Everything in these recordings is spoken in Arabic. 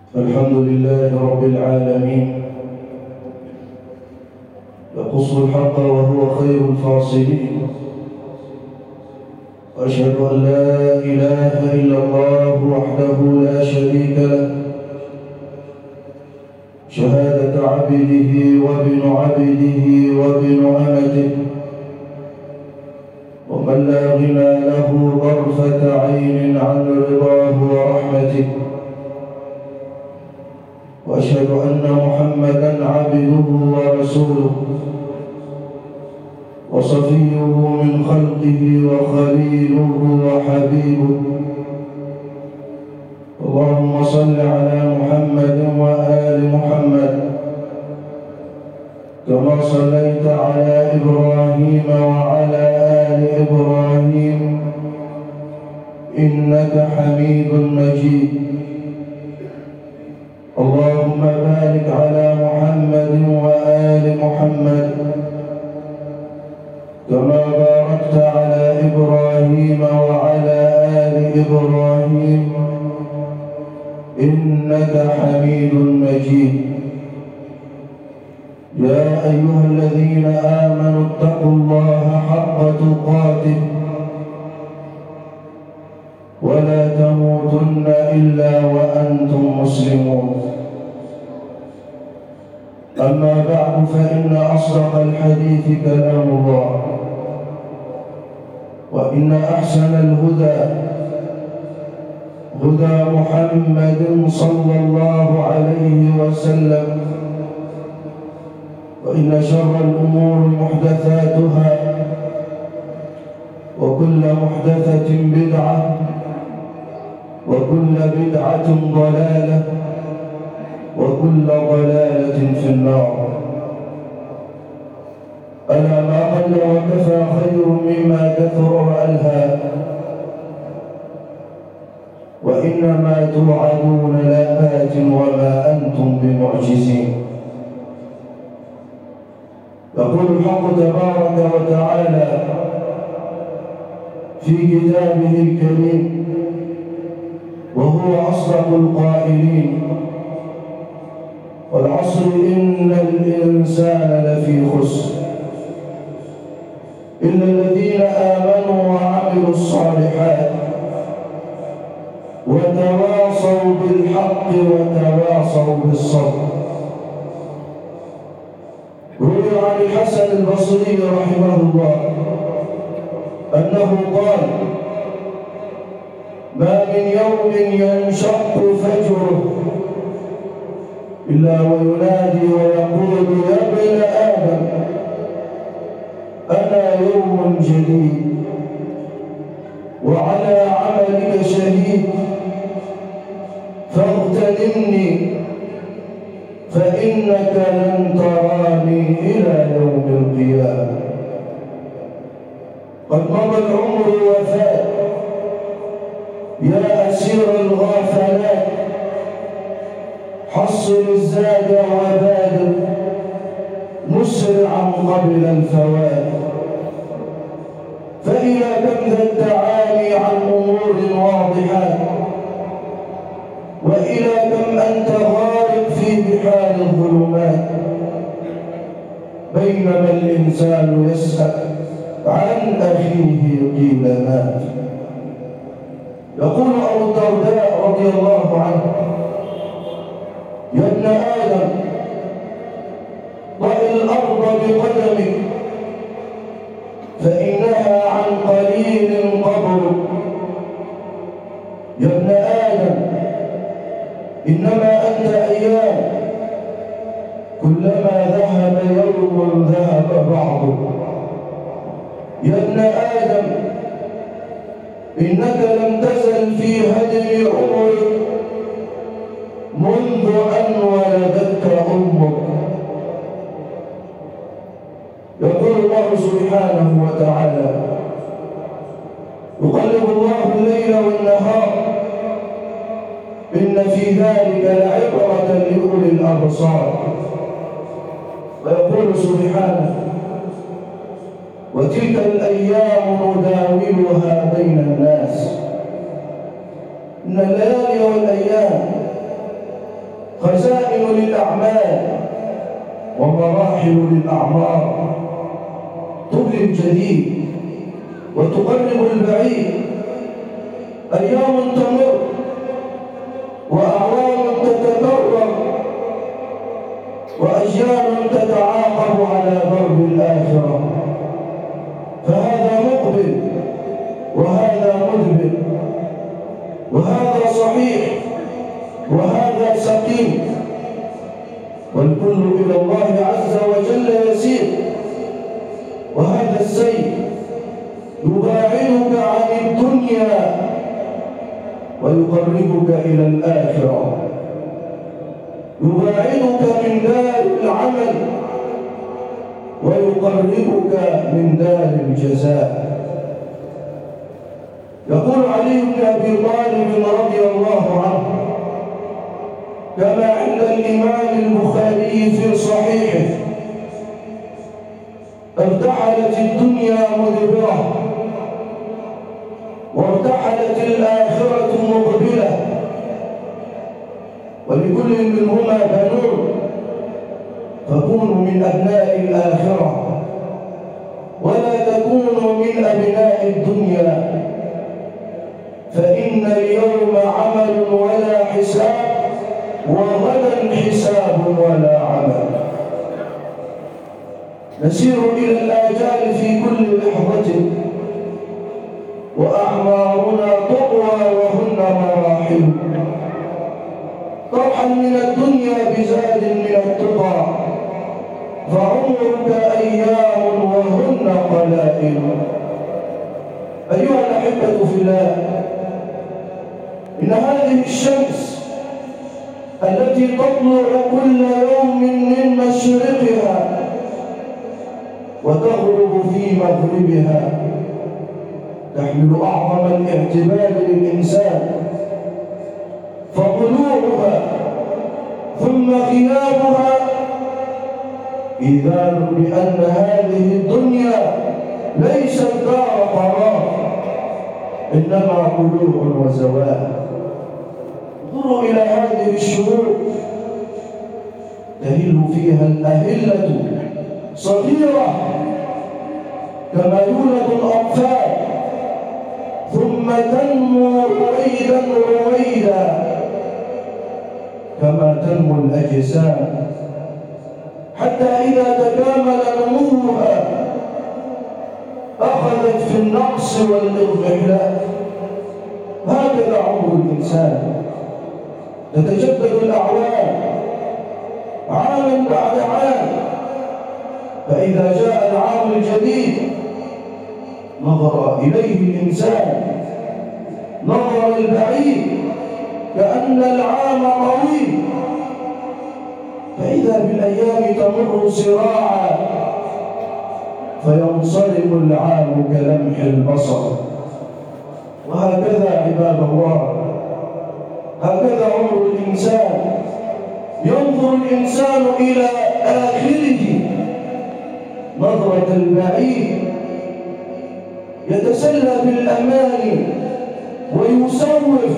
الحمد لله رب العالمين، يقص الحق وهو خير الفاصلين، وأشهد أن لا إله إلا الله وحده لا شريك له، شهادة عبده وابن عبده وابن أمته، ومن لا غنى له طرفة عين عن رضاه ورحمته، وأشهد أن محمدًا عبده ورسوله وصفيه من خلقه وخليله وحبيبه. اللهم صل على محمد وآل محمد كما صليت على إبراهيم وعلى آل إبراهيم إنك حميد مجيد. اللهم بارك على محمد وآل محمد كما باركت على إبراهيم وعلى آل إبراهيم إنك حميد مجيد. يا أيها الذين آمنوا اتقوا الله حق تقاته ولا تموتن إلا وأنتم مسلمون. أما بعد، فإن أصدق الحديث كلام الله، وإن أحسن الهدى هدى محمد صلى الله عليه وسلم، وإن شر الأمور محدثاتها، وكل محدثة بدعة، وكل بدعة ضلالة، وكل ضلالة في النار. ألا ما قل وكفى خير مما كثر وألهى، وإنما توعدون لآت وما أنتم بمعجزين. يقول الحق تبارك وتعالى في كتابه الكريم وهو أصدق القائلين: والعصر إن الإنسان لفي خسر إلا الذين آمنوا وعملوا الصالحات وتواصوا بالحق وتواصوا بالصبر. روي عن الحسن البصري رحمه الله أنه قال: ما من يوم ينشق فجره إلا وينادي ويقول: يا ابن آدم أنا يوم جديد وعلى عملك شهيد، فاغتنمني فإنك لن تراني إلى يوم القيامة. قد مضى العمر وفات يا أسير الغافلات، حصل الزاد وبادر مسرعا قبل الفوات. فإلى كم ذا التعالي عن أمور واضحات، وإلى كم أنت غارق في بحار الظلمات، بينما الإنسان يسأل عن أخيه قيل مات. يقول أبو الدرداء رضي الله عنه: يا ابن آدم ضع الأرض بقدمك فإنها عن قليل قبر. يا ابن آدم إنما أنت أيام، كلما ذهب يوم ذهب بعضه. يا ابن آدم إنك لم تزل في هدم عمرك منذ أن ولدتك أمك. يقول الله سبحانه وتعالى: يقلب الله الليل والنهار إن في ذلك لعبرة لأولي الأبصار. ويقول سبحانه: وتلك الأيام نداولها بين الناس. إن الليالي والأيام خزائن للأعمال ومراحل للأعمار، تبلي الجديد وتقرب البعيد. أيام تمر وأعوام تتكرر وأجيال تتعاقب على درب الآخرة، فهذا مقبل وهذا مدبر، وهذا صحيح وهذا سقيم، والكل إلى الله عز وجل يسير. وهذا السير يباعدك عن الدنيا ويقربك إلى الآخرة، يباعدك من دار العمل ويقربك من دار الجزاء. يقول علي بن أبي طالب رضي الله عنه كما عند الإمام البخاري في صحيحه: ارتحلت الدنيا مدبرة وارتحلت الآخرة مقبلة، ولكل منهما بنون، فكونوا من أبناء الآخرة ولا تكونوا من أبناء الدنيا، فإن اليوم عمل ولا حساب، وغدا حساب ولا عمل. نسير إلى الآجال في كل لحظة، وأعمارنا تطوى وهن مراحل، طرحا من الدنيا بزاد من التقى، فعمرك أيام وهن قلائل. أيها الأحبة في الله، إن هذه الشمس التي تطلع كل يوم من مشرقها وتغرب في مغربها تحمل أعظم الاعتبار للإنسان، فطلوعها ثم غيابها إذان بأن هذه الدنيا ليست دار قرار، إنما طلوع وزوال. انظروا إلى هذه الشهور تهل فيها الأهلة صغيرة كما يولد الأطفال، ثم تنمو رويدا رويدا كما تنمو الأجسام، حتى إذا تكامل نموها أخذت في النقص والإضمحلال. هكذا عمر الإنسان، تتجدد الأعوام عاما بعد عام، فإذا جاء العام الجديد نظر إليه الإنسان نظر البعيد كأن العام طويل، فإذا بالأيام تمر سراعا فينصرم العام كلمح البصر. وهكذا عباد الله، هكذا عمر الإنسان. ينظر الإنسان إلى آخره نظرة البعيد، يتسلى بالأمان ويسوف،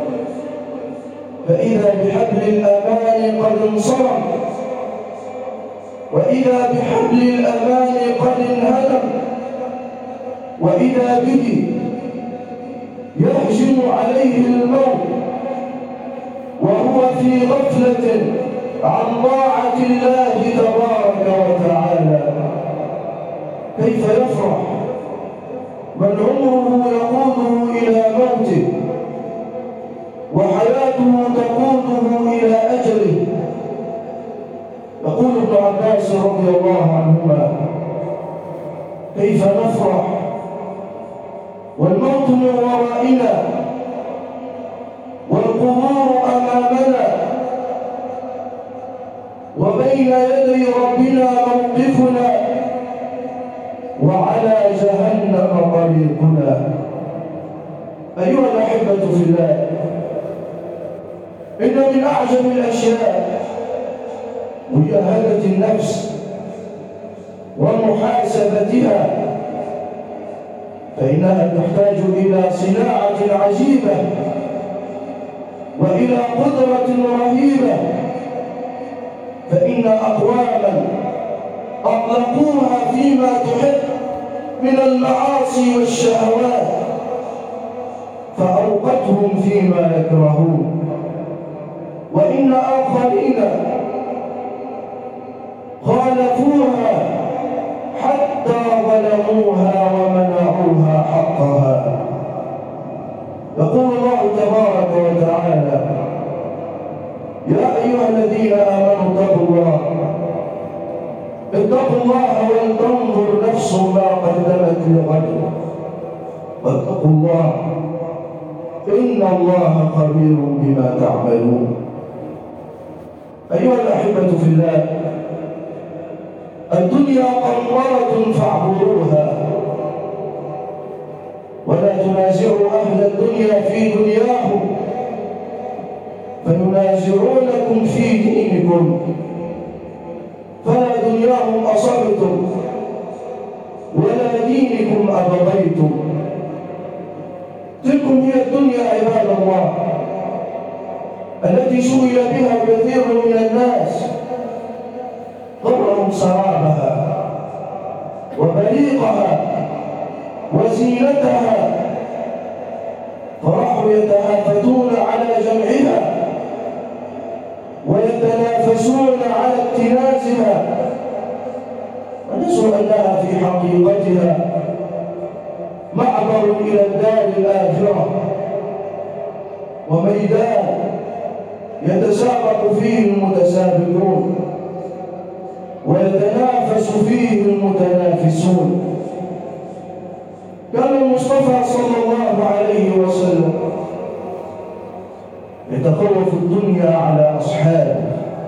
فإذا بحبل الأمان قد انصرم، وإذا بحبل الأمان قد انهدم، وإذا به يهجم عليه الموت وهو في غفلة عن طاعة الله تبارك وتعالى. كيف يفرح من عمره يقوده إلى موته وحياته تقوده إلى أجله. يقول ابن عباس رضي الله عنهما: كيف نفرح والموت من ورائنا والقبور أمامنا وبين يدي ربنا موقفنا وعلى جهنم طريقنا. أيها الأحبة في الله، إن من أعجب الأشياء مجاهدة النفس ومحاسبتها، فإنها تحتاج إلى صناعة عجيبة وإلى قدرة رهيبة فإن أقواما أطلقوها فيما تحب من المعاصي والشهوات فأوقتهم فيما يكرهون، وإن آخرين خالفوها حتى ظلموها ومنعوها حقها. يقول الله تبارك وتعالى: يا أيها الذين آمنوا اتقوا الله ولتنظر نفس ما قدمت لغد واتقوا الله إن الله خبير بما تعملون. أيها الأحبة في الله، الدنيا قنطرة فاعبدوها، ولا تنازعوا أهل الدنيا في دنياهم فينازعونكم في دينكم، فلا دنياهم أصبتم ولا دينكم أبغيتم. تلكم هي الدنيا عباد الله التي سئل بها كثير من الناس، غرهم سرابها وبريقها وزينتها، فراحوا يتهافتون على جمعها ويتنافسون على اكتنازها، ونسوا أنها في حقيقتها معبر إلى الدار الآخرة وميدان يتسابق فيه المتسابقون ويتنافس فيه المتنافسون. كان المصطفى صلى الله عليه وسلم يتخوف الدنيا على أصحابه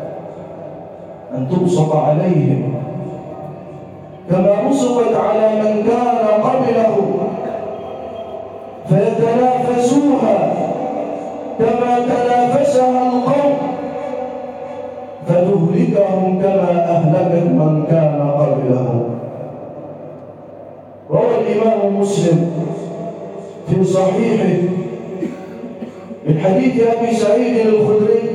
أن تبسط عليهم كما بسطت على من كان قبله، فيتنافسوها كما تنافسها القوم فتهلكهم كما أهلكت من كان قبلهم. روى الإمام مسلم في صحيحه من حديث أبي سعيد الخدري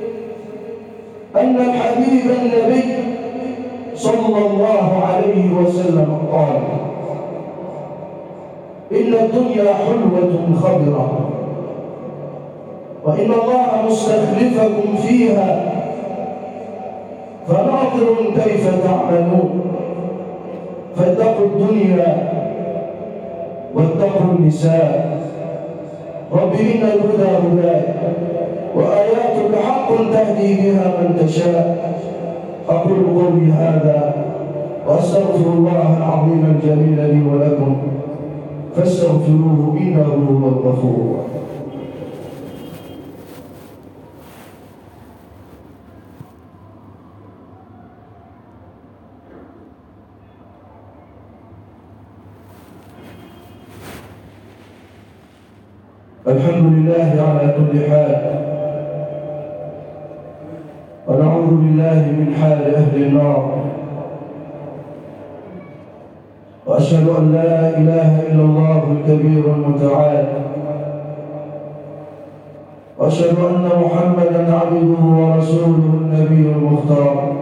أن الحبيب النبي صلى الله عليه وسلم قال: إن الدنيا حلوة خضرة، وإن الله مستخلفكم فيها فناظر كيف تعملون، فاتقوا الدنيا واتقوا النساء. رب إن الهدى هداك وآياتك حق تهدي بها من تشاء. أقول قولي هذا وأستغفر الله العظيم الجليل لي ولكم فاستغفروه إنه هو الغفور. الحمد لله على كل حال، ونعوذ بالله من حال أهل النار، وأشهد أن لا إله إلا الله الكبير المتعال، وأشهد أن محمدًا عبده ورسوله النبي المختار.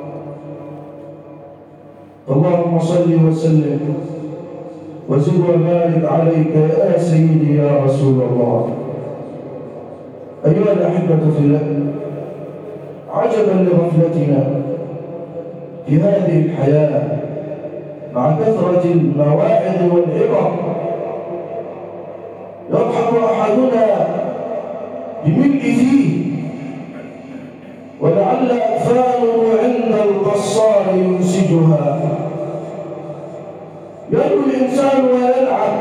اللهم صل وسلم وزد وبارك عليك يا سيدي يا رسول الله. أيها الأحبة في الله، عجبا لغفلتنا في هذه الحياة مع كثرة المواعظ والعبر. يضحك أحدنا بملء فيه ولعل أكفانه عند القصار ينسجها. يدعو الإنسان ويلعب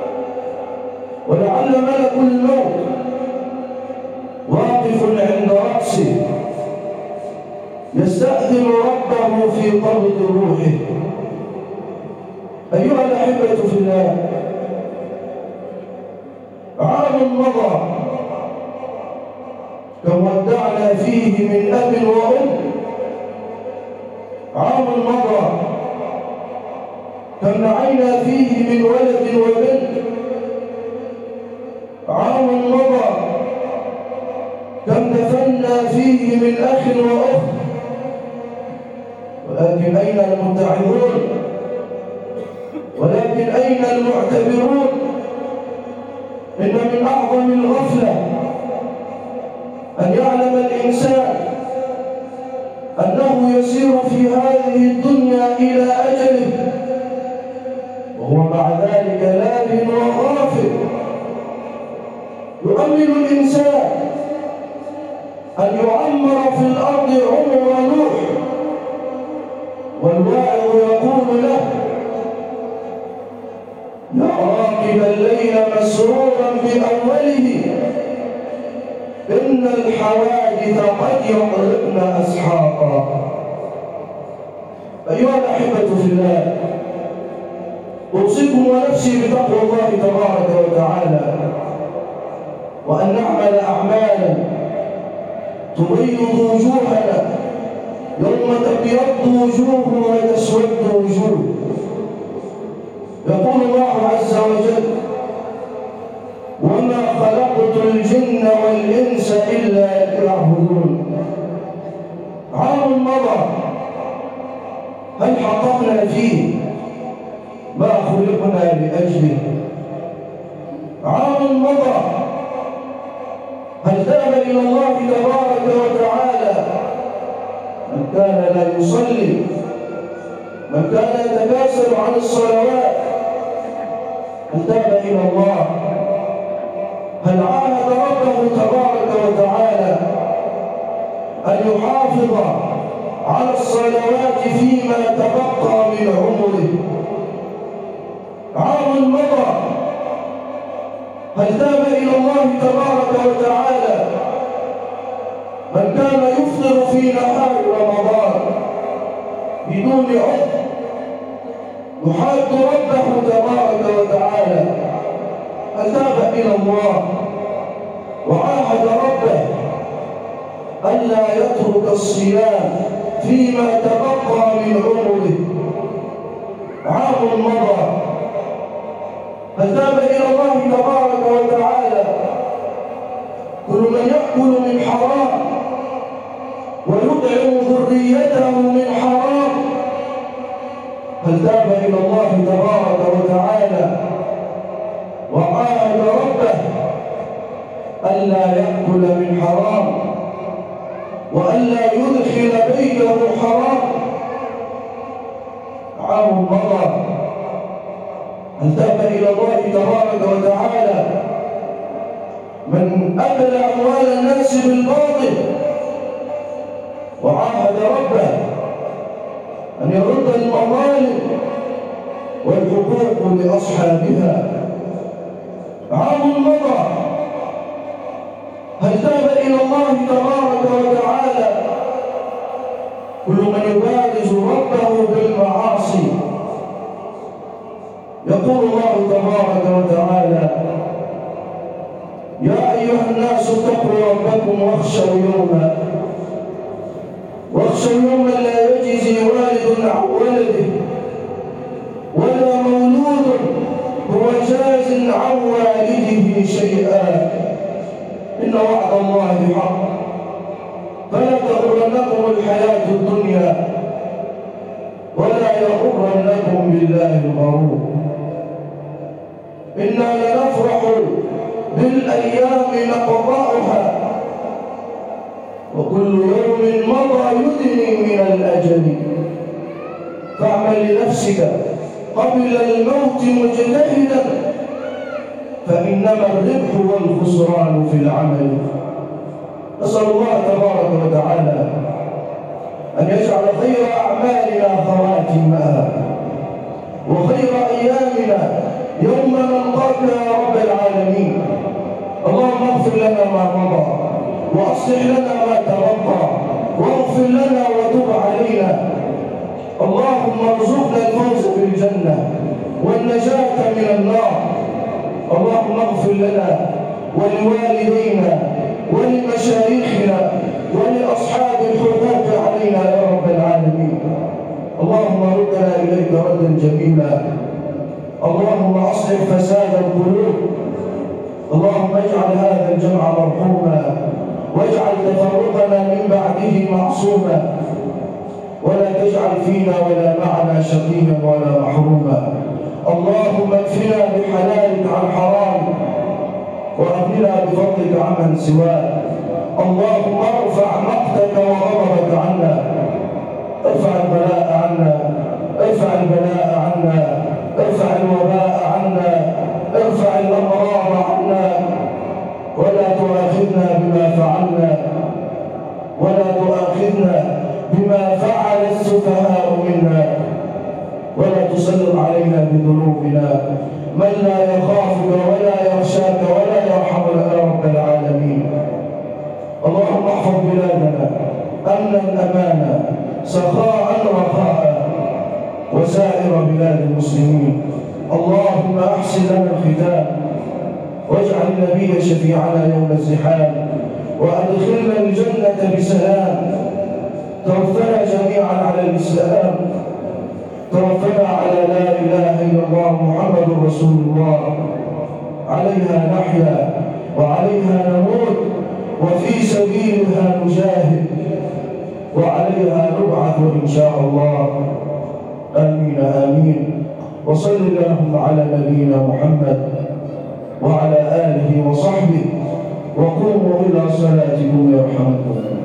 ولعل ملك الموت واقف عند رأسه يستأذن ربه في قبض روحه. أيها الأحبة في الله، عام مضى كم ودعنا فيه من أب وأم، عام مضى كم نعينا فيه من ولد وبنت، عام مضى كم دفنا فيه من أخ وأخت، أين المعتبرون؟ إن من أعظم الغفلة أن يعلم الإنسان أنه يسير في هذه الدنيا إلى أجله، وهو مع ذلك لاهٍ وغافل. يؤمل الإنسان أن يعمر في الأرض عمر نوح، والواعظ يقول له: يا راكب الليل مسرورا بأوله، إن الحوادث قد يضربن أسحاقا. أيها الأحبة في الله، أوصيكم ونفسي بتقوى الله تبارك وتعالى، وأن نعمل أعمالا تبيض وجوهنا يوم تبيض وجوه وتسود وجوه. يقول الله عز وجل: وما خلقت الجن والإنس إلا ليعبدون. عام مضى، هل حققنا فيه ما خلقنا لأجله؟ عام مضى، هل ذهب إلى الله تبارك وتعالى من كان لا يصلي، من كان يتكاسل عن الصلوات؟ هل ذهب إلى الله؟ هل عاهد ربه تبارك وتعالى أن يحافظ على الصلوات فيما تبقى من عمره؟ عام مضى، هل ذهب إلى الله تبارك وتعالى من كان يفطر في نهار رمضان بدون عذر يحاد ربه تبارك وتعالى؟ هل ذهب إلى الله وعاهد ربه ألا يترك الصيام فيما تبقى من عمره؟ عام مضى، هل ذهب إلى الله تبارك وتعالى كل من يأكل من حرام ويطعم ذريته من حرام؟ هل ذهب إلى الله تبارك وتعالى وعاهد ربه ألا يأكل من حرام وألا يدخل بيته حرام؟ عام مضى، هل ذهب إلى الله تبارك وتعالى من أكل أموال الناس بالباطل وعاهد ربه أن يرد المظالم والحقوق لأصحابها؟ عام مضى، هل ذهب إلى الله تبارك وتعالى كل من يبارز ربه بالمعاصي؟ يقول الله تبارك وتعالى: يا أيها الناس اتقوا ربكم واخشوا يوما لا يجزي والد عن ولده ولا مولود هو جاز عن والده شيئا، إن وعد الله حق فلا تغرنكم الحياة الدنيا ولا يغرنكم بالله الغرور. إنا لنفرح بالأيام نقطعها وكل يوم مضى يدني من الأجل، فاعمل لنفسك قبل الموت مجتهدا فإنما الربح والخسران في العمل. نسأل الله تبارك وتعالى أن يجعل خير أعمالنا خواتمها وخير أيامنا يوم نلقاك يا رب العالمين. اللهم اغفر لنا ما مضى وأصلح لنا ما تبقى واغفر لنا وتب علينا. اللهم ارزقنا الفوز بالجنة والنجاة من النار. اللهم اغفر لنا ولوالدينا ولمشايخنا ولأصحاب الحقوق علينا يا رب العالمين. اللهم ردنا إليك ردا جميلا. اللهم أصلح فساد القلوب. اللهم اجعل هذا الجمع مرحوما واجعل تفرقنا من بعده معصوما ولا تجعل فينا ولا معنا شقيا ولا محروما. اللهم اكفنا بحلالك عن حرامك وأغننا بفضلك عمن سواك. اللهم ارفع مقتك وغضبك عنا، ارفع البلاء عنا، ارفع البلاء عنا، ارفع الوباء عنا، ارفع الأمراض عنا، ولا تؤاخذنا بما فعلنا، ولا تؤاخذنا بما فعل السفهاء منا، ولا تسلط علينا بذنوبنا من لا يخافك ولا يخشاك ولا يرحمنا يا رب العالمين. اللهم احفظ بلادنا امنا امانا سخاء رخاء وسائر بلاد المسلمين. اللهم احسن لنا الختام واجعل النبي شفيعنا يوم الزحام وادخلنا الجنه بسلام. توفنا جميعا على الاسلام، توفنا على لا اله الا الله محمد رسول الله. عليها نحيا وعليها نموت وفي سبيلها نجاهد وعليها نبعث إن شاء الله. آمين آمين. وصل اللهم على نبينا محمد وعلى آله وصحبه وقوموا إلى صلاتكم يرحمكم.